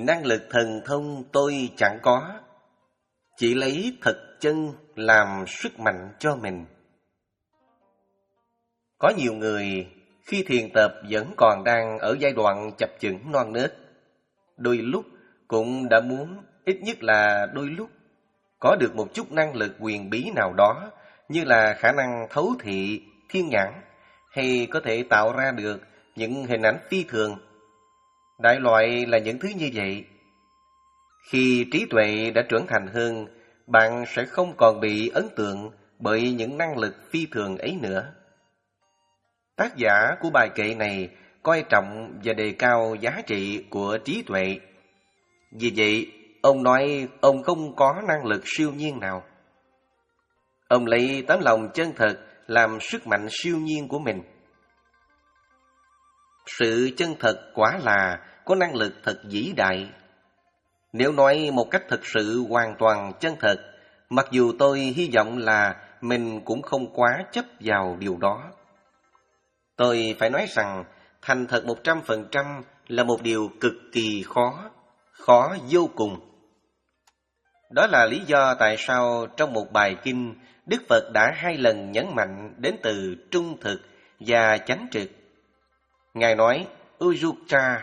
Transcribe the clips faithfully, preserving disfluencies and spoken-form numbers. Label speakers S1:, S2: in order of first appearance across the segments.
S1: năng lực thần thông tôi chẳng có, chỉ lấy thật chân làm sức mạnh cho mình. Có nhiều người khi thiền tập vẫn còn đang ở giai đoạn chập chững non nớt. Đôi lúc cũng đã muốn, ít nhất là đôi lúc, có được một chút năng lực huyền bí nào đó, như là khả năng thấu thị, thiên nhãn, hay có thể tạo ra được những hình ảnh phi thường. Đại loại là những thứ như vậy. Khi trí tuệ đã trưởng thành hơn, bạn sẽ không còn bị ấn tượng bởi những năng lực phi thường ấy nữa. Tác giả của bài kệ này coi trọng và đề cao giá trị của trí tuệ. Vì vậy, ông nói ông không có năng lực siêu nhiên nào. Ông lấy tấm lòng chân thật làm sức mạnh siêu nhiên của mình. Sự chân thật quả là có năng lực thật vĩ đại. Nếu nói một cách thực sự hoàn toàn chân thật, mặc dù tôi hy vọng là mình cũng không quá chấp vào điều đó. Tôi phải nói rằng thành thật một trăm phần trăm là một điều cực kỳ khó, khó vô cùng. Đó là lý do tại sao trong một bài kinh, Đức Phật đã hai lần nhấn mạnh đến từ trung thực và chánh trực. Ngài nói Ujjuka,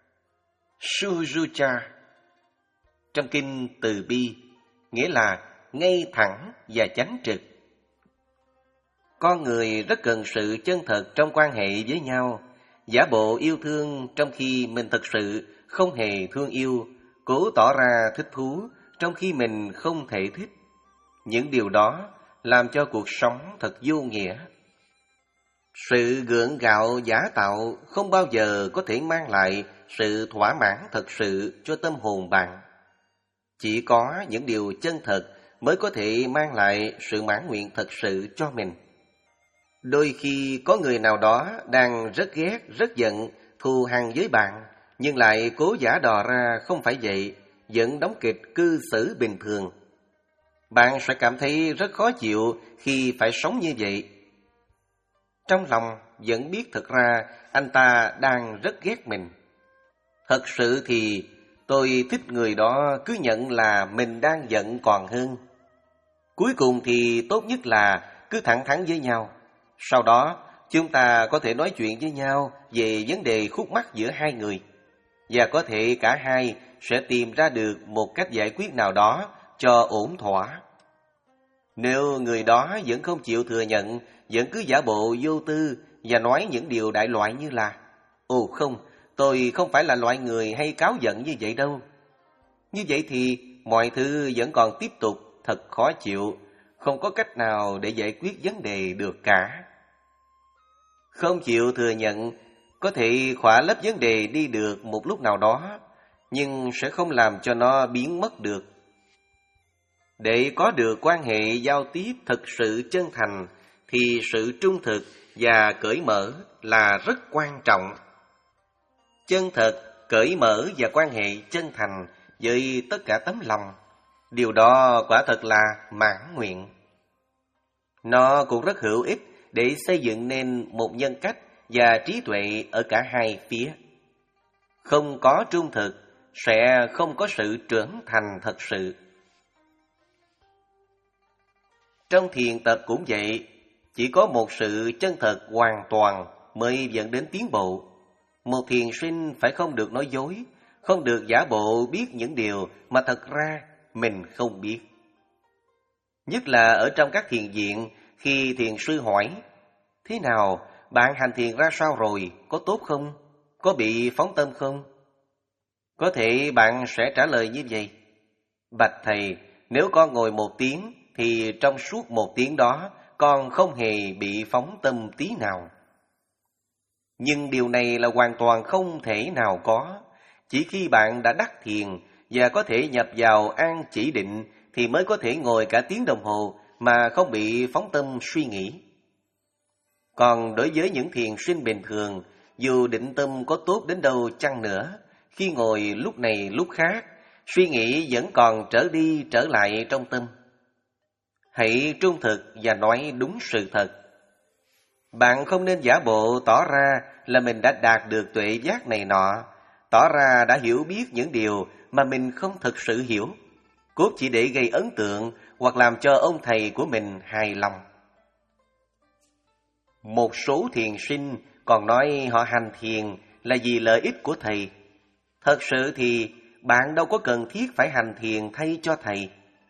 S1: Sujucha. Trong kinh Từ Bi, nghĩa là ngay thẳng và chánh trực. Con người rất cần sự chân thật trong quan hệ với nhau, giả bộ yêu thương trong khi mình thực sự không hề thương yêu, cố tỏ ra thích thú trong khi mình không thể thích. Những điều đó làm cho cuộc sống thật vô nghĩa. Sự gượng gạo giả tạo không bao giờ có thể mang lại sự thỏa mãn thật sự cho tâm hồn bạn. Chỉ có những điều chân thật mới có thể mang lại sự mãn nguyện thật sự cho mình. Đôi khi có người nào đó đang rất ghét, rất giận, thù hằn với bạn, nhưng lại cố giả đò ra không phải vậy, vẫn đóng kịch cư xử bình thường. Bạn sẽ cảm thấy rất khó chịu khi phải sống như vậy. Trong lòng vẫn biết thực ra anh ta đang rất ghét mình. Thật sự thì tôi thích người đó cứ nhận là mình đang giận còn hơn. Cuối cùng thì tốt nhất là cứ thẳng thắn với nhau. Sau đó chúng ta có thể nói chuyện với nhau về vấn đề khúc mắc giữa hai người. Và có thể cả hai sẽ tìm ra được một cách giải quyết nào đó cho ổn thỏa. Nếu người đó vẫn không chịu thừa nhận, vẫn cứ giả bộ vô tư và nói những điều đại loại như là Ồ không, tôi không phải là loại người hay cáu giận như vậy đâu. Như vậy thì mọi thứ vẫn còn tiếp tục thật khó chịu, không có cách nào để giải quyết vấn đề được cả. Không chịu thừa nhận có thể khỏa lấp vấn đề đi được một lúc nào đó, nhưng sẽ không làm cho nó biến mất được. Để có được quan hệ giao tiếp thực sự chân thành thì sự trung thực và cởi mở là rất quan trọng. Chân thật, cởi mở và quan hệ chân thành với tất cả tấm lòng, điều đó quả thật là mãn nguyện. Nó cũng rất hữu ích để xây dựng nên một nhân cách và trí tuệ ở cả hai phía. Không có trung thực sẽ không có sự trưởng thành thật sự. Trong thiền tập cũng vậy, chỉ có một sự chân thật hoàn toàn mới dẫn đến tiến bộ. Một thiền sinh phải không được nói dối, không được giả bộ biết những điều mà thật ra mình không biết. Nhất là ở trong các thiền viện, khi thiền sư hỏi, thế nào, bạn hành thiền ra sao rồi, có tốt không? Có bị phóng tâm không? Có thể bạn sẽ trả lời như vậy. Bạch thầy, nếu con ngồi một tiếng, thì trong suốt một tiếng đó, con không hề bị phóng tâm tí nào. Nhưng điều này là hoàn toàn không thể nào có. Chỉ khi bạn đã đắc thiền và có thể nhập vào an chỉ định thì mới có thể ngồi cả tiếng đồng hồ mà không bị phóng tâm suy nghĩ. Còn đối với những thiền sinh bình thường, dù định tâm có tốt đến đâu chăng nữa, khi ngồi lúc này lúc khác, suy nghĩ vẫn còn trở đi trở lại trong tâm. Hãy trung thực và nói đúng sự thật. Bạn không nên giả bộ tỏ ra là mình đã đạt được tuệ giác này nọ, tỏ ra đã hiểu biết những điều mà mình không thực sự hiểu, cốt chỉ để gây ấn tượng hoặc làm cho ông thầy của mình hài lòng. Một số thiền sinh còn nói họ hành thiền là vì lợi ích của thầy. Thật sự thì bạn đâu có cần thiết phải hành thiền thay cho thầy.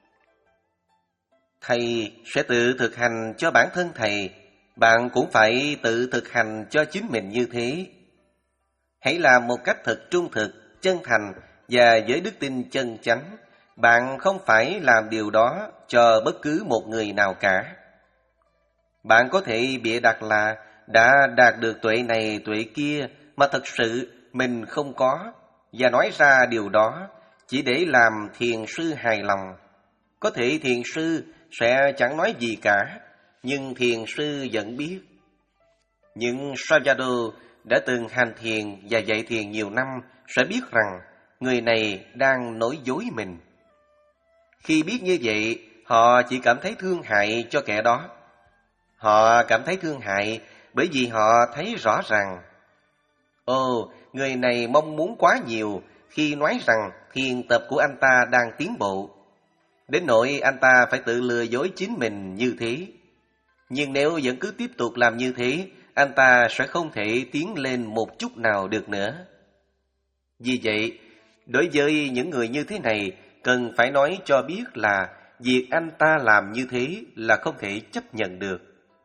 S1: Thầy sẽ tự thực hành cho bản thân thầy, bạn cũng phải tự thực hành cho chính mình như thế. Hãy làm một cách thật trung thực, chân thành và với đức tin chân chánh. Bạn không phải làm điều đó cho bất cứ một người nào cả. Bạn có thể bịa đặt là đã đạt được tuệ này tuệ kia mà thật sự mình không có, và nói ra điều đó chỉ để làm thiền sư hài lòng. Có thể thiền sư sẽ chẳng nói gì cả, nhưng thiền sư vẫn biết. Nhưng Sayadaw đã từng hành thiền và dạy thiền nhiều năm sẽ biết rằng người này đang nói dối mình. Khi biết như vậy, họ chỉ cảm thấy thương hại cho kẻ đó. Họ cảm thấy thương hại bởi vì họ thấy rõ ràng, ồ, người này mong muốn quá nhiều khi nói rằng thiền tập của anh ta đang tiến bộ, đến nỗi anh ta phải tự lừa dối chính mình như thế. Nhưng nếu vẫn cứ tiếp tục làm như thế, anh ta sẽ không thể tiến lên một chút nào được nữa. Vì vậy, đối với những người như thế này, cần phải nói cho biết là việc anh ta làm như thế là không thể chấp nhận được.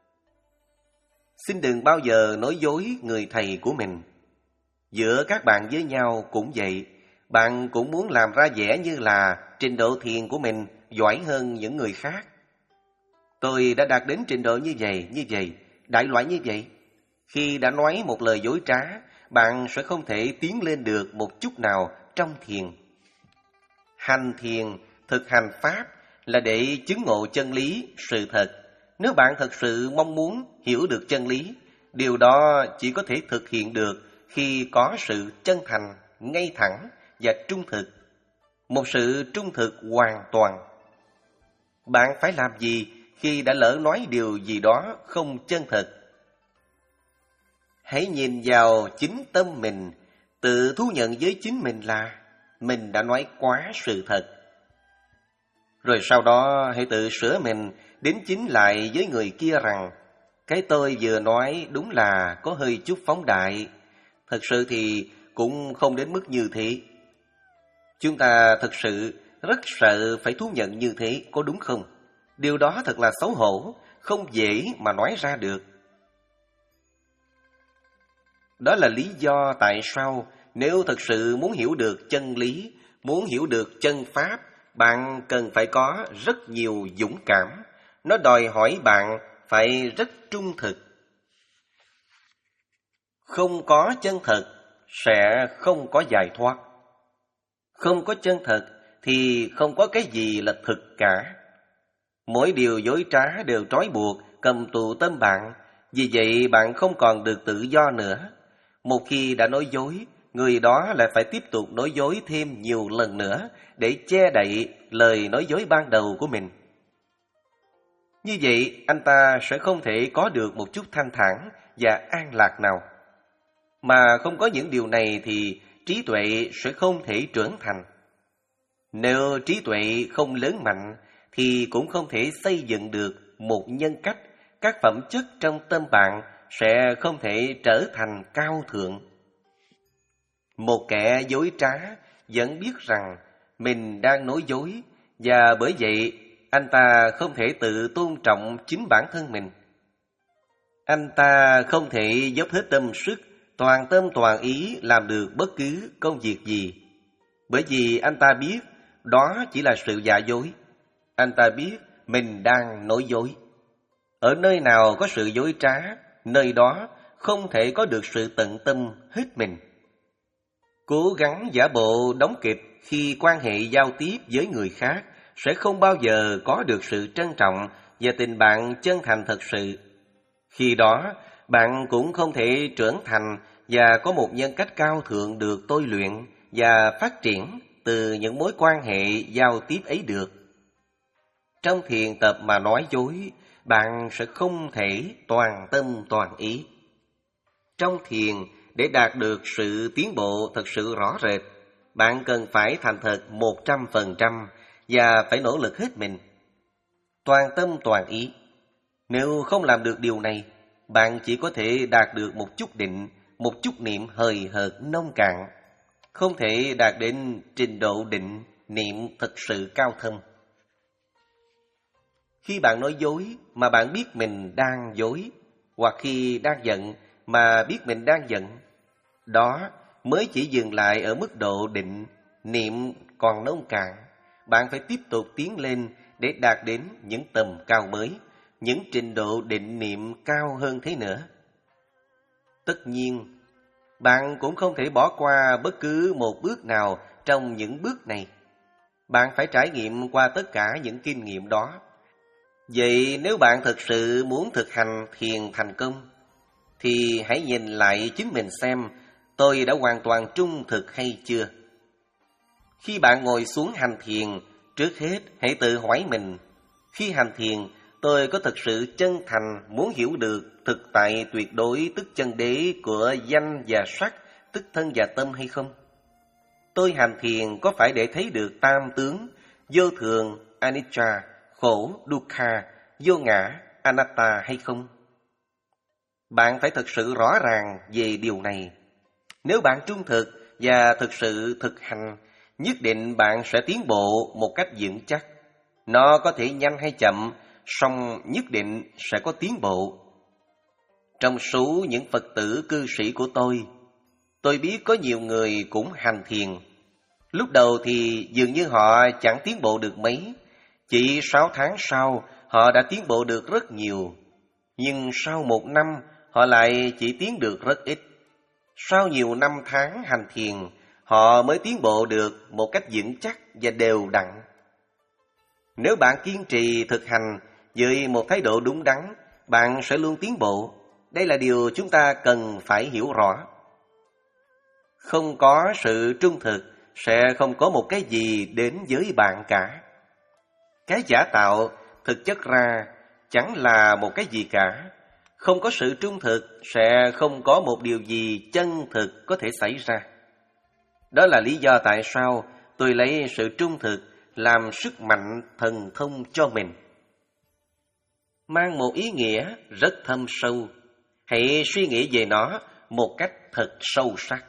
S1: Xin đừng bao giờ nói dối người thầy của mình. Giữa các bạn với nhau cũng vậy, bạn cũng muốn làm ra vẻ như là trình độ thiền của mình giỏi hơn những người khác. Tôi đã đạt đến trình độ như vậy, như vậy, đại loại như vậy. Khi đã nói một lời dối trá, bạn sẽ không thể tiến lên được một chút nào trong thiền. Hành thiền, thực hành pháp là để chứng ngộ chân lý, sự thật. Nếu bạn thật sự mong muốn hiểu được chân lý, điều đó chỉ có thể thực hiện được khi có sự chân thành, ngay thẳng và trung thực. Một sự trung thực hoàn toàn. Bạn phải làm gì khi đã lỡ nói điều gì đó không chân thật? Hãy nhìn vào chính tâm mình, tự thú nhận với chính mình là mình đã nói quá sự thật. Rồi sau đó hãy tự sửa mình, đính chính lại với người kia rằng cái tôi vừa nói đúng là có hơi chút phóng đại. Thật sự thì cũng không đến mức như thế. Chúng ta thật sự rất sợ phải thú nhận như thế, có đúng không? Điều đó thật là xấu hổ, không dễ mà nói ra được. Đó là lý do tại sao nếu thật sự muốn hiểu được chân lý, muốn hiểu được chân pháp, bạn cần phải có rất nhiều dũng cảm. Nó đòi hỏi bạn phải rất trung thực. Không có chân thật sẽ không có giải thoát. Không có chân thật thì không có cái gì là thực cả. Mỗi điều dối trá đều trói buộc, cầm tù tâm bạn. Vì vậy bạn không còn được tự do nữa. Một khi đã nói dối, người đó lại phải tiếp tục nói dối thêm nhiều lần nữa để che đậy lời nói dối ban đầu của mình. Như vậy, anh ta sẽ không thể có được một chút thanh thản và an lạc nào. Mà không có những điều này thì trí tuệ sẽ không thể trưởng thành. Nếu trí tuệ không lớn mạnh thì cũng không thể xây dựng được một nhân cách, các phẩm chất trong tâm bạn sẽ không thể trở thành cao thượng. Một kẻ dối trá vẫn biết rằng mình đang nói dối, và bởi vậy anh ta không thể tự tôn trọng chính bản thân mình. Anh ta không thể dốc hết tâm sức, toàn tâm toàn ý làm được bất cứ công việc gì. Bởi vì anh ta biết đó chỉ là sự giả dối. Anh ta biết mình đang nói dối. Ở nơi nào có sự dối trá, nơi đó không thể có được sự tận tâm hết mình. Cố gắng giả bộ đóng kịch khi quan hệ giao tiếp với người khác sẽ không bao giờ có được sự trân trọng và tình bạn chân thành thật sự. Khi đó, bạn cũng không thể trưởng thành và có một nhân cách cao thượng được tôi luyện và phát triển từ những mối quan hệ giao tiếp ấy được. Trong thiền tập mà nói dối, bạn sẽ không thể toàn tâm toàn ý. Trong thiền, để đạt được sự tiến bộ thật sự rõ rệt, bạn cần phải thành thật một trăm phần trăm và phải nỗ lực hết mình. Toàn tâm toàn ý. Nếu không làm được điều này, bạn chỉ có thể đạt được một chút định, một chút niệm hời hợt nông cạn, không thể đạt đến trình độ định, niệm thật sự cao thâm. Khi bạn nói dối mà bạn biết mình đang dối, hoặc khi đang giận mà biết mình đang giận, đó mới chỉ dừng lại ở mức độ định, niệm còn nông cạn. Bạn phải tiếp tục tiến lên để đạt đến những tầm cao mới, những trình độ định niệm cao hơn thế nữa. Tất nhiên, bạn cũng không thể bỏ qua bất cứ một bước nào trong những bước này. Bạn phải trải nghiệm qua tất cả những kinh nghiệm đó. Vậy nếu bạn thực sự muốn thực hành thiền thành công, thì hãy nhìn lại chính mình xem tôi đã hoàn toàn trung thực hay chưa. Khi bạn ngồi xuống hành thiền, trước hết hãy tự hỏi mình, khi hành thiền, tôi có thực sự chân thành muốn hiểu được thực tại tuyệt đối tức chân đế của danh và sắc, tức thân và tâm hay không? Tôi hành thiền có phải để thấy được tam tướng, vô thường, anicca, khổ, dukkha, vô ngã, anatta hay không? Bạn phải thực sự rõ ràng về điều này. Nếu bạn trung thực và thực sự thực hành, nhất định bạn sẽ tiến bộ một cách vững chắc. Nó có thể nhanh hay chậm, song nhất định sẽ có tiến bộ. Trong số những Phật tử cư sĩ của tôi, tôi biết có nhiều người cũng hành thiền. Lúc đầu thì dường như họ chẳng tiến bộ được mấy. Chỉ sáu tháng sau, họ đã tiến bộ được rất nhiều. Nhưng sau một năm, họ lại chỉ tiến được rất ít. Sau nhiều năm tháng hành thiền, họ mới tiến bộ được một cách vững chắc và đều đặn. Nếu bạn kiên trì thực hành với một thái độ đúng đắn, bạn sẽ luôn tiến bộ. Đây là điều chúng ta cần phải hiểu rõ. Không có sự trung thực, sẽ không có một cái gì đến với bạn cả. Cái giả tạo thực chất ra chẳng là một cái gì cả. Không có sự trung thực, sẽ không có một điều gì chân thực có thể xảy ra. Đó là lý do tại sao tôi lấy sự trung thực làm sức mạnh thần thông cho mình. Mang một ý nghĩa rất thâm sâu. Hãy suy nghĩ về nó một cách thật sâu sắc.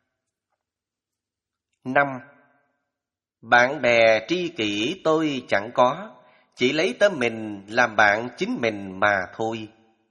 S1: Năm. Bạn bè tri kỷ tôi chẳng có, chỉ lấy tâm mình làm bạn chính mình mà thôi.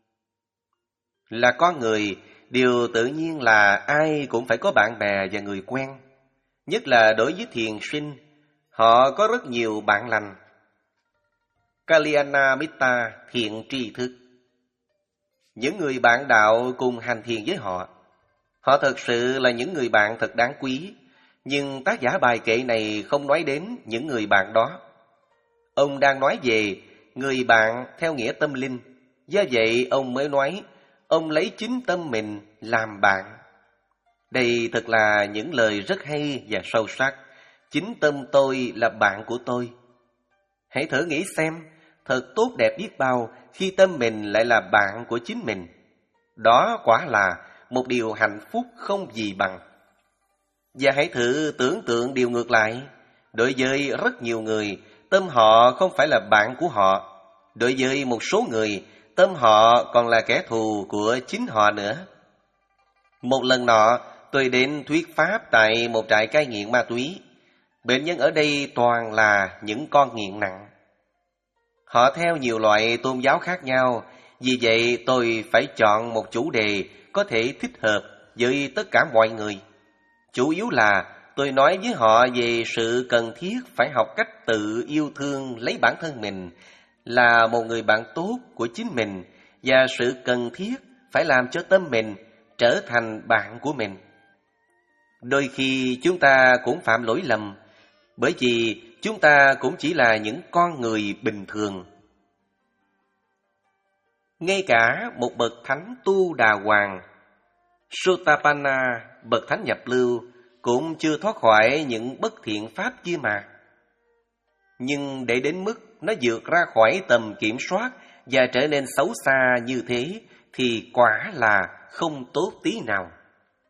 S1: Là con người, điều tự nhiên là ai cũng phải có bạn bè và người quen. Nhất là đối với thiền sinh, họ có rất nhiều bạn lành. Kalyana Mitta, thiện tri thức. Những người bạn đạo cùng hành thiền với họ. Họ thực sự là những người bạn thật đáng quý. Nhưng tác giả bài kệ này không nói đến những người bạn đó. Ông đang nói về người bạn theo nghĩa tâm linh. Do vậy ông mới nói, ông lấy chính tâm mình làm bạn. Đây thật là những lời rất hay và sâu sắc. Chính tâm tôi là bạn của tôi. Hãy thử nghĩ xem, thật tốt đẹp biết bao khi tâm mình lại là bạn của chính mình. Đó quả là một điều hạnh phúc không gì bằng. Và hãy thử tưởng tượng điều ngược lại. Đối với rất nhiều người, tâm họ không phải là bạn của họ. Đối với một số người, tâm họ còn là kẻ thù của chính họ nữa. Một lần nọ, tôi đến thuyết pháp tại một trại cai nghiện ma túy. Bệnh nhân ở đây toàn là những con nghiện nặng. Họ theo nhiều loại tôn giáo khác nhau, vì vậy tôi phải chọn một chủ đề có thể thích hợp với tất cả mọi người. Chủ yếu là tôi nói với họ về sự cần thiết phải học cách tự yêu thương lấy bản thân mình, là một người bạn tốt của chính mình, và sự cần thiết phải làm cho tâm mình trở thành bạn của mình. Đôi khi chúng ta cũng phạm lỗi lầm, bởi vì chúng ta cũng chỉ là những con người bình thường. Ngay cả một bậc thánh tu đà hoàng, Sotapanna, bậc thánh nhập lưu, cũng chưa thoát khỏi những bất thiện pháp kia mà. Nhưng để đến mức nó vượt ra khỏi tầm kiểm soát và trở nên xấu xa như thế, thì quả là không tốt tí nào.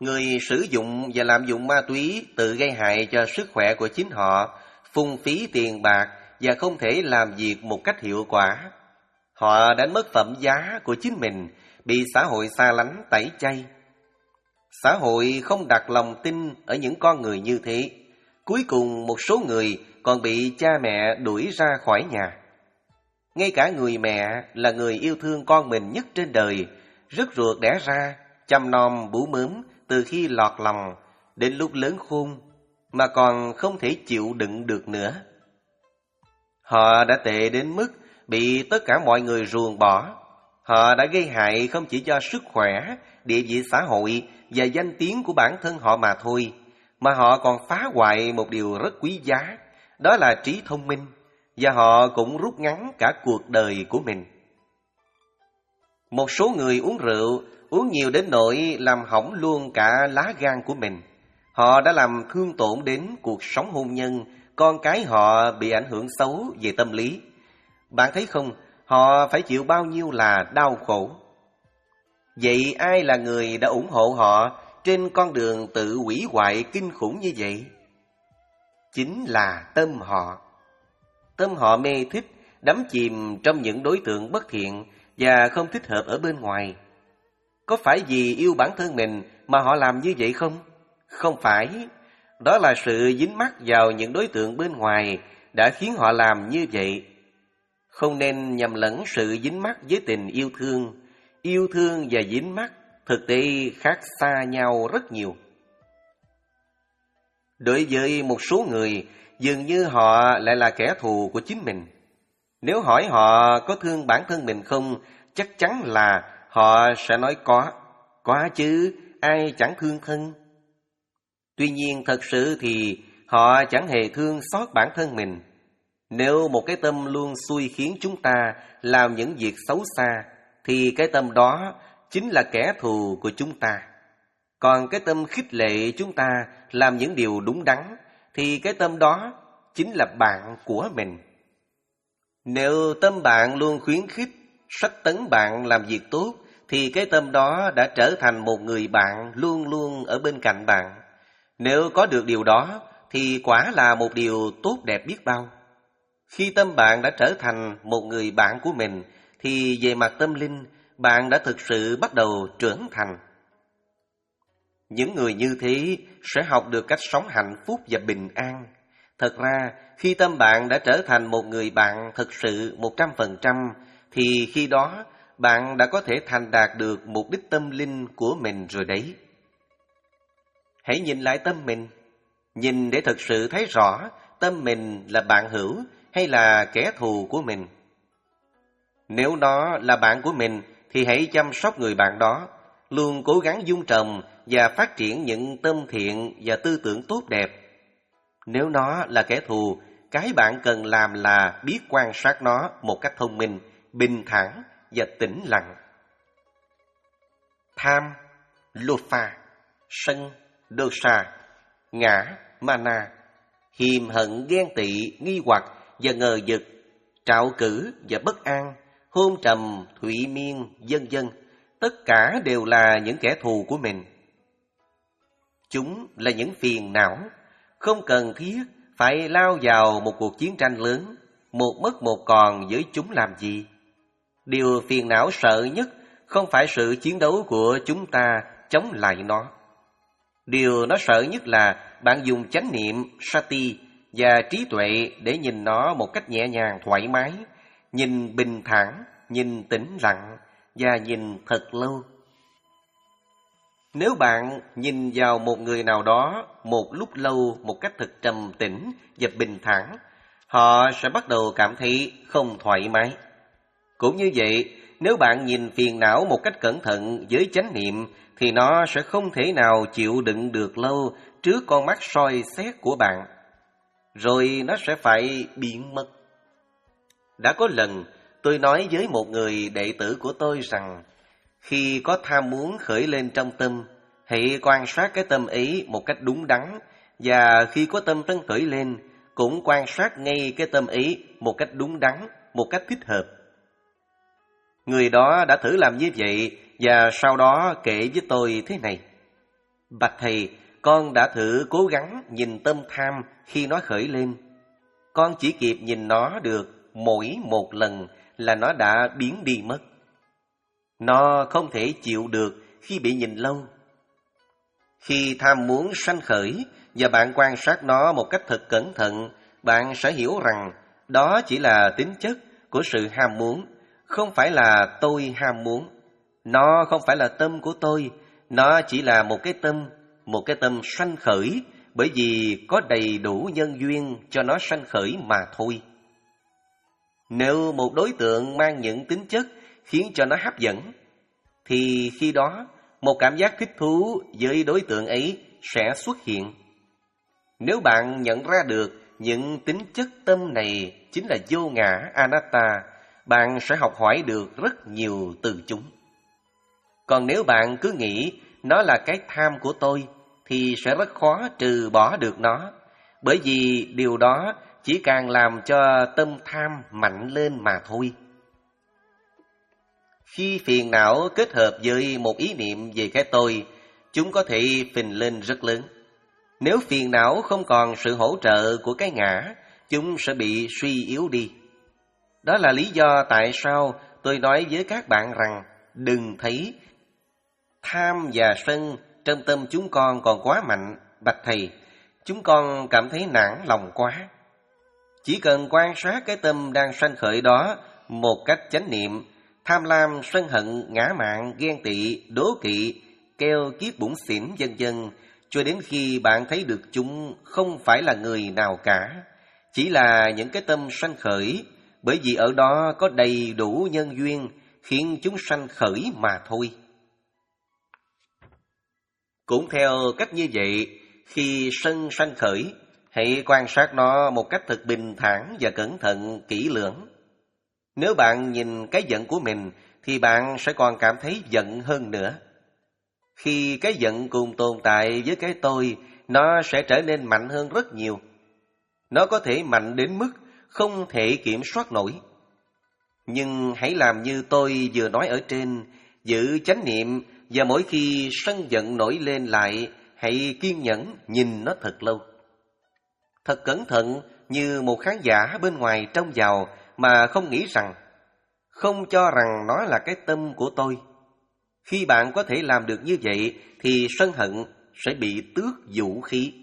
S1: Người sử dụng và lạm dụng ma túy tự gây hại cho sức khỏe của chính họ, phung phí tiền bạc và không thể làm việc một cách hiệu quả. Họ đánh mất phẩm giá của chính mình, bị xã hội xa lánh tẩy chay. Xã hội không đặt lòng tin ở những con người như thế. Cuối cùng một số người còn bị cha mẹ đuổi ra khỏi nhà. Ngay cả người mẹ là người yêu thương con mình nhất trên đời, rứt ruột đẻ ra, chăm nom bú mớm từ khi lọt lòng đến lúc lớn khôn, mà còn không thể chịu đựng được nữa. Họ đã tệ đến mức bị tất cả mọi người ruồng bỏ. Họ đã gây hại không chỉ cho sức khỏe, địa vị xã hội và danh tiếng của bản thân họ mà thôi, mà họ còn phá hoại một điều rất quý giá, đó là trí thông minh, và họ cũng rút ngắn cả cuộc đời của mình. Một số người uống rượu, uống nhiều đến nỗi làm hỏng luôn cả lá gan của mình. Họ đã làm thương tổn đến cuộc sống hôn nhân, con cái họ bị ảnh hưởng xấu về tâm lý. Bạn thấy không, họ phải chịu bao nhiêu là đau khổ. Vậy ai là người đã ủng hộ họ trên con đường tự hủy hoại kinh khủng như vậy? Chính là tâm họ. Tâm họ mê thích, đắm chìm trong những đối tượng bất thiện và không thích hợp ở bên ngoài. Có phải vì yêu bản thân mình mà họ làm như vậy không? Không phải. Đó là sự dính mắc vào những đối tượng bên ngoài đã khiến họ làm như vậy. Không nên nhầm lẫn sự dính mắc với tình yêu thương. Yêu thương và dính mắc thực tế khác xa nhau rất nhiều. Đối với một số người, dường như họ lại là kẻ thù của chính mình. Nếu hỏi họ có thương bản thân mình không, chắc chắn là họ sẽ nói có. Có chứ, ai chẳng thương thân. Tuy nhiên thật sự thì họ chẳng hề thương xót bản thân mình. Nếu một cái tâm luôn xui khiến chúng ta làm những việc xấu xa, thì cái tâm đó chính là kẻ thù của chúng ta. Còn cái tâm khích lệ chúng ta làm những điều đúng đắn, thì cái tâm đó chính là bạn của mình. Nếu tâm bạn luôn khuyến khích, sách tấn bạn làm việc tốt, thì cái tâm đó đã trở thành một người bạn luôn luôn ở bên cạnh bạn. Nếu có được điều đó, thì quả là một điều tốt đẹp biết bao. Khi tâm bạn đã trở thành một người bạn của mình, thì về mặt tâm linh, bạn đã thực sự bắt đầu trưởng thành. Những người như thế sẽ học được cách sống hạnh phúc và bình an. Thật ra, khi tâm bạn đã trở thành một người bạn thực sự một trăm phần trăm, thì khi đó bạn đã có thể thành đạt được mục đích tâm linh của mình rồi đấy. Hãy nhìn lại tâm mình, nhìn để thực sự thấy rõ tâm mình là bạn hữu hay là kẻ thù của mình. Nếu nó là bạn của mình thì hãy chăm sóc người bạn đó, luôn cố gắng dung trồng và phát triển những tâm thiện và tư tưởng tốt đẹp. Nếu nó là kẻ thù, cái bạn cần làm là biết quan sát nó một cách thông minh, bình thản và tĩnh lặng. Tham, Lopha, sân, Dosa, ngã, Mana, hiềm hận, ghen tị, nghi hoặc và ngờ vực, trạo cử và bất an, hôn trầm, thụy miên, vân vân, tất cả đều là những kẻ thù của mình. Chúng là những phiền não, không cần thiết phải lao vào một cuộc chiến tranh lớn, một mất một còn với chúng làm gì. Điều phiền não sợ nhất không phải sự chiến đấu của chúng ta chống lại nó. Điều nó sợ nhất là bạn dùng chánh niệm, sati và trí tuệ để nhìn nó một cách nhẹ nhàng thoải mái, nhìn bình thản, nhìn tĩnh lặng và nhìn thật lâu. Nếu bạn nhìn vào một người nào đó một lúc lâu một cách thật trầm tĩnh và bình thản, họ sẽ bắt đầu cảm thấy không thoải mái. Cũng như vậy, nếu bạn nhìn phiền não một cách cẩn thận với chánh niệm, thì nó sẽ không thể nào chịu đựng được lâu trước con mắt soi xét của bạn. Rồi nó sẽ phải biến mất. Đã có lần tôi nói với một người đệ tử của tôi rằng, khi có tham muốn khởi lên trong tâm, hãy quan sát cái tâm ấy một cách đúng đắn, và khi có tâm tấn khởi lên, cũng quan sát ngay cái tâm ấy một cách đúng đắn, một cách thích hợp. Người đó đã thử làm như vậy, và sau đó kể với tôi thế này: Bạch thầy, con đã thử cố gắng nhìn tâm tham khi nó khởi lên. Con chỉ kịp nhìn nó được mỗi một lần là nó đã biến đi mất. Nó không thể chịu được khi bị nhìn lâu. Khi tham muốn sanh khởi và bạn quan sát nó một cách thật cẩn thận, bạn sẽ hiểu rằng đó chỉ là tính chất của sự ham muốn, không phải là tôi ham muốn. Nó không phải là tâm của tôi, nó chỉ là một cái tâm, một cái tâm sanh khởi bởi vì có đầy đủ nhân duyên cho nó sanh khởi mà thôi. Nếu một đối tượng mang những tính chất khiến cho nó hấp dẫn, thì khi đó một cảm giác thích thú với đối tượng ấy sẽ xuất hiện. Nếu bạn nhận ra được những tính chất tâm này chính là vô ngã anatta, bạn sẽ học hỏi được rất nhiều từ chúng. Còn nếu bạn cứ nghĩ nó là cái tham của tôi, thì sẽ rất khó trừ bỏ được nó, bởi vì điều đó chỉ càng làm cho tâm tham mạnh lên mà thôi. Khi phiền não kết hợp với một ý niệm về cái tôi, chúng có thể phình lên rất lớn. Nếu phiền não không còn sự hỗ trợ của cái ngã, chúng sẽ bị suy yếu đi. Đó là lý do tại sao tôi nói với các bạn rằng đừng thấy tham và sân trong tâm chúng con còn quá mạnh. Bạch thầy, chúng con cảm thấy nản lòng quá. Chỉ cần quan sát cái tâm đang sanh khởi đó một cách chánh niệm, tham lam, sân hận, ngã mạn, ghen tị, đố kỵ, keo kiết bủn xỉn vân vân, cho đến khi bạn thấy được chúng không phải là người nào cả, chỉ là những cái tâm sanh khởi, bởi vì ở đó có đầy đủ nhân duyên khiến chúng sanh khởi mà thôi. Cũng theo cách như vậy, khi sân sanh khởi, hãy quan sát nó một cách thật bình thản và cẩn thận kỹ lưỡng. Nếu bạn nhìn cái giận của mình, thì bạn sẽ còn cảm thấy giận hơn nữa. Khi cái giận cùng tồn tại với cái tôi, nó sẽ trở nên mạnh hơn rất nhiều. Nó có thể mạnh đến mức không thể kiểm soát nổi. Nhưng hãy làm như tôi vừa nói ở trên, giữ chánh niệm, và mỗi khi sân giận nổi lên lại, hãy kiên nhẫn nhìn nó thật lâu. Thật cẩn thận như một khán giả bên ngoài trông vào mà không nghĩ rằng, không cho rằng nó là cái tâm của tôi. Khi bạn có thể làm được như vậy thì sân hận sẽ bị tước vũ khí.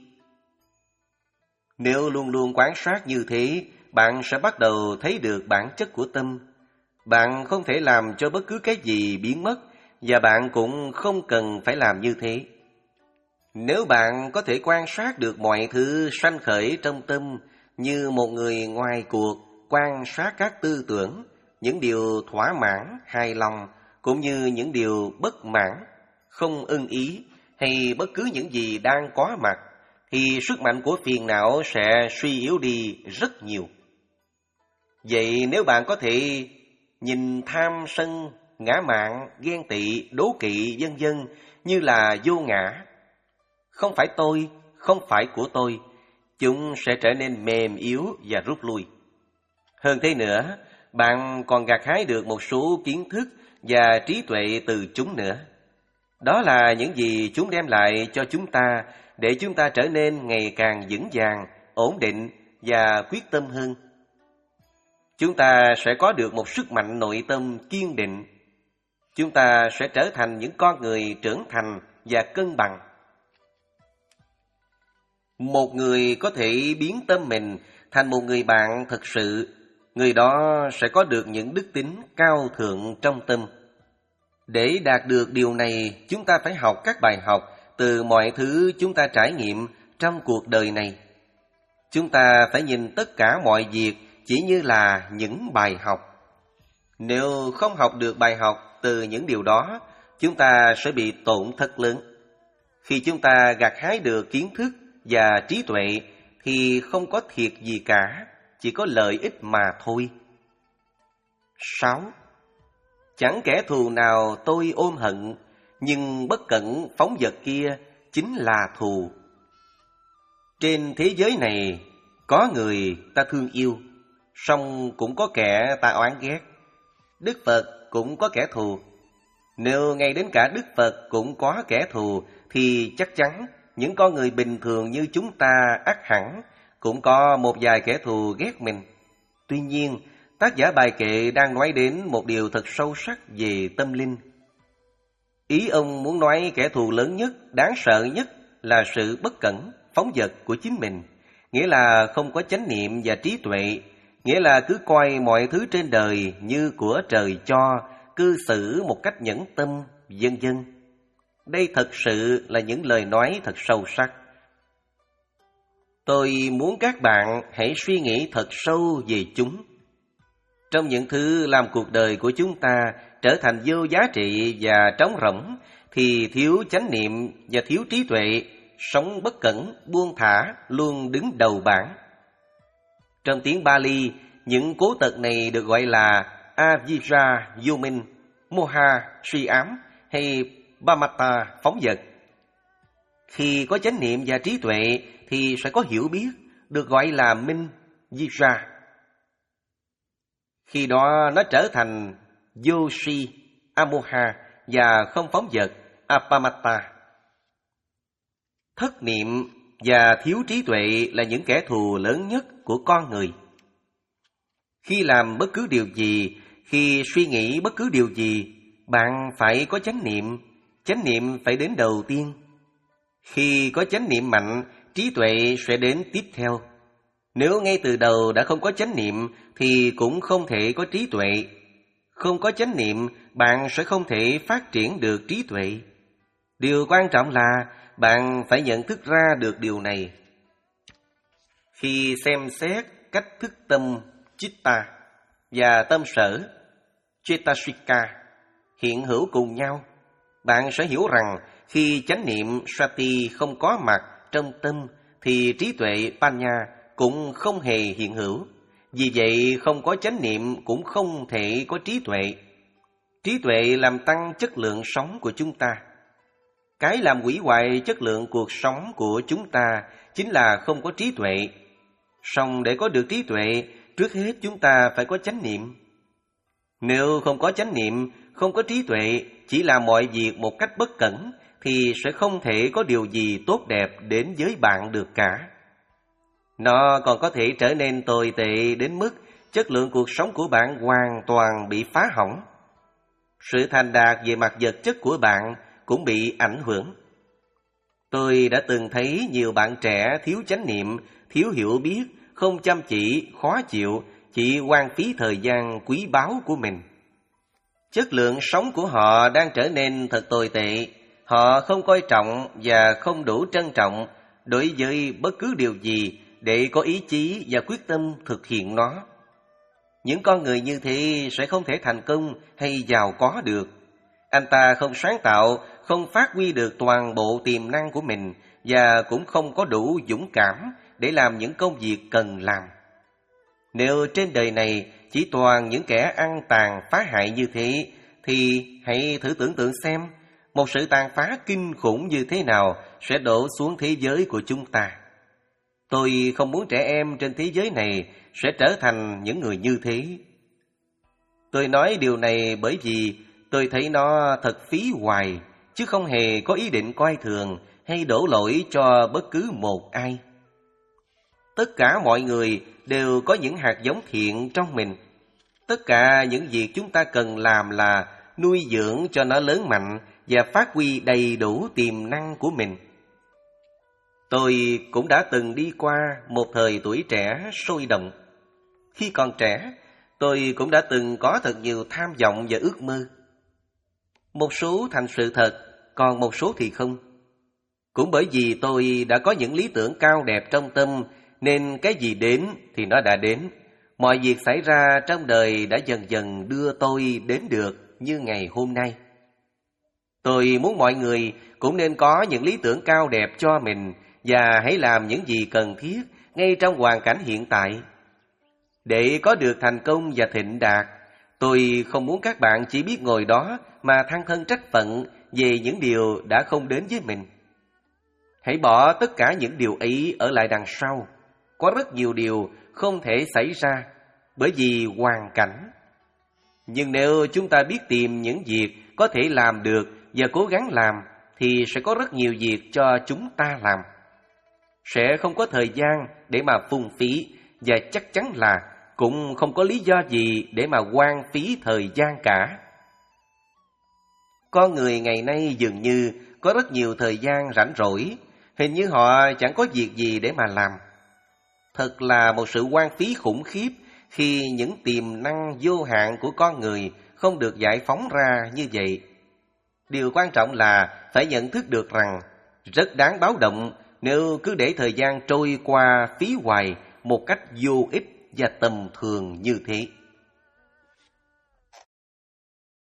S1: Nếu luôn luôn quan sát như thế, bạn sẽ bắt đầu thấy được bản chất của tâm. Bạn không thể làm cho bất cứ cái gì biến mất, và bạn cũng không cần phải làm như thế. Nếu bạn có thể quan sát được mọi thứ sanh khởi trong tâm như một người ngoài cuộc quan sát các tư tưởng, những điều thỏa mãn, hài lòng, cũng như những điều bất mãn, không ưng ý, hay bất cứ những gì đang có mặt, thì sức mạnh của phiền não sẽ suy yếu đi rất nhiều. Vậy nếu bạn có thể nhìn tham sân, ngã mạn, ghen tị, đố kỵ vân vân như là vô ngã, không phải tôi, không phải của tôi, chúng sẽ trở nên mềm yếu và rút lui. Hơn thế nữa, bạn còn gặt hái được một số kiến thức và trí tuệ từ chúng nữa. Đó là những gì chúng đem lại cho chúng ta để chúng ta trở nên ngày càng vững vàng, ổn định và quyết tâm hơn. Chúng ta sẽ có được một sức mạnh nội tâm kiên định. Chúng ta sẽ trở thành những con người trưởng thành và cân bằng. Một người có thể biến tâm mình thành một người bạn thực sự, người đó sẽ có được những đức tính cao thượng trong tâm. Để đạt được điều này, chúng ta phải học các bài học từ mọi thứ chúng ta trải nghiệm trong cuộc đời này. Chúng ta phải nhìn tất cả mọi việc chỉ như là những bài học. Nếu không học được bài học từ những điều đó, chúng ta sẽ bị tổn thất lớn. Khi chúng ta gặt hái được kiến thức và trí tuệ thì không có thiệt gì cả, chỉ có lợi ích mà thôi. Sáu. Chẳng kẻ thù nào tôi ôm hận, nhưng bất cẩn phóng vật kia chính là thù. Trên thế giới này, có người ta thương yêu, song cũng có kẻ ta oán ghét. Đức Phật cũng có kẻ thù. Nếu ngay đến cả Đức Phật cũng có kẻ thù, thì chắc chắn những con người bình thường như chúng ta ắt hẳn cũng có một vài kẻ thù ghét mình. Tuy nhiên, tác giả bài kệ đang nói đến một điều thật sâu sắc về tâm linh. Ý ông muốn nói kẻ thù lớn nhất, đáng sợ nhất là sự bất cẩn, phóng dật của chính mình, nghĩa là không có chánh niệm và trí tuệ, nghĩa là cứ coi mọi thứ trên đời như của trời cho, cư xử một cách nhẫn tâm, vân vân. Đây thật sự là những lời nói thật sâu sắc. Tôi muốn các bạn hãy suy nghĩ thật sâu về chúng. Trong những thứ làm cuộc đời của chúng ta trở thành vô giá trị và trống rỗng, thì thiếu chánh niệm và thiếu trí tuệ, sống bất cẩn, buông thả luôn đứng đầu bảng. Trong tiếng Bali, những cố tật này được gọi là Avijja vô minh, Moha suy ám hay Pamatta phóng dật. Khi có chánh niệm và trí tuệ thì sẽ có hiểu biết, được gọi là minh, Vijja. Khi đó nó trở thành Yoshi, Amoha và không phóng dật, Apamatta. Thất niệm và thiếu trí tuệ là những kẻ thù lớn nhất của con người. Khi làm bất cứ điều gì, khi suy nghĩ bất cứ điều gì, bạn phải có chánh niệm. Chánh niệm phải đến đầu tiên. Khi có chánh niệm mạnh, trí tuệ sẽ đến tiếp theo. Nếu ngay từ đầu đã không có chánh niệm thì cũng không thể có trí tuệ. Không có chánh niệm, bạn sẽ không thể phát triển được trí tuệ. Điều quan trọng là bạn phải nhận thức ra được điều này. Khi xem xét cách thức tâm Chitta và tâm sở Cetasika hiện hữu cùng nhau, bạn sẽ hiểu rằng khi chánh niệm Sati không có mặt trong tâm thì trí tuệ Panya cũng không hề hiện hữu. Vì vậy không có chánh niệm cũng không thể có trí tuệ. Trí tuệ làm tăng chất lượng sống của chúng ta. Cái làm hủy hoại chất lượng cuộc sống của chúng ta chính là không có trí tuệ. Song để có được trí tuệ, trước hết chúng ta phải có chánh niệm. Nếu không có chánh niệm, không có trí tuệ, chỉ làm mọi việc một cách bất cẩn, thì sẽ không thể có điều gì tốt đẹp đến với bạn được cả. Nó còn có thể trở nên tồi tệ đến mức chất lượng cuộc sống của bạn hoàn toàn bị phá hỏng. Sự thành đạt về mặt vật chất của bạn cũng bị ảnh hưởng. Tôi đã từng thấy nhiều bạn trẻ thiếu chánh niệm, thiếu hiểu biết, không chăm chỉ, khó chịu, chỉ hoang phí thời gian quý báu của mình. Chất lượng sống của họ đang trở nên thật tồi tệ. Họ không coi trọng và không đủ trân trọng đối với bất cứ điều gì để có ý chí và quyết tâm thực hiện nó. Những con người như thế sẽ không thể thành công hay giàu có được. Anh ta không sáng tạo, không phát huy được toàn bộ tiềm năng của mình và cũng không có đủ dũng cảm để làm những công việc cần làm. Nếu trên đời này chỉ toàn những kẻ ăn tàn phá hại như thế, thì hãy thử tưởng tượng xem một sự tàn phá kinh khủng như thế nào sẽ đổ xuống thế giới của chúng ta. Tôi không muốn trẻ em trên thế giới này sẽ trở thành những người như thế. Tôi nói điều này bởi vì tôi thấy nó thật phí hoài, chứ không hề có ý định coi thường hay đổ lỗi cho bất cứ một ai. Tất cả mọi người đều có những hạt giống thiện trong mình. Tất cả những việc chúng ta cần làm là nuôi dưỡng cho nó lớn mạnh và phát huy đầy đủ tiềm năng của mình. Tôi cũng đã từng đi qua một thời tuổi trẻ sôi động. Khi còn trẻ, tôi cũng đã từng có thật nhiều tham vọng và ước mơ. Một số thành sự thật, còn một số thì không. Cũng bởi vì tôi đã có những lý tưởng cao đẹp trong tâm, nên cái gì đến thì nó đã đến. Mọi việc xảy ra trong đời đã dần dần đưa tôi đến được như ngày hôm nay. Tôi muốn mọi người cũng nên có những lý tưởng cao đẹp cho mình và hãy làm những gì cần thiết ngay trong hoàn cảnh hiện tại. Để có được thành công và thịnh đạt, tôi không muốn các bạn chỉ biết ngồi đó mà than thân trách phận về những điều đã không đến với mình. Hãy bỏ tất cả những điều ấy ở lại đằng sau. Có rất nhiều điều không thể xảy ra bởi vì hoàn cảnh. Nhưng nếu chúng ta biết tìm những việc có thể làm được và cố gắng làm thì sẽ có rất nhiều việc cho chúng ta làm. Sẽ không có thời gian để mà phung phí, và chắc chắn là cũng không có lý do gì để mà hoang phí thời gian cả. Con người ngày nay dường như có rất nhiều thời gian rảnh rỗi, hình như họ chẳng có việc gì để mà làm. Thật là một sự hoang phí khủng khiếp khi những tiềm năng vô hạn của con người không được giải phóng ra như vậy. Điều quan trọng là phải nhận thức được rằng rất đáng báo động nếu cứ để thời gian trôi qua phí hoài một cách vô ích và tầm thường như thế.